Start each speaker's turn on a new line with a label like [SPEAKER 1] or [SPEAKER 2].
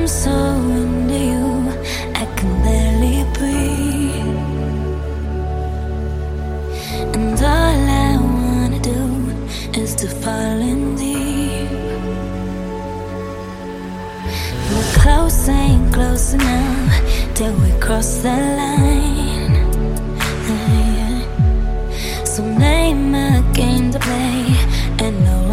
[SPEAKER 1] so into you, I can barely breathe. And all I wanna do is to fall in deep. We're close, ain't close enough till we cross the line. So name a game to play and no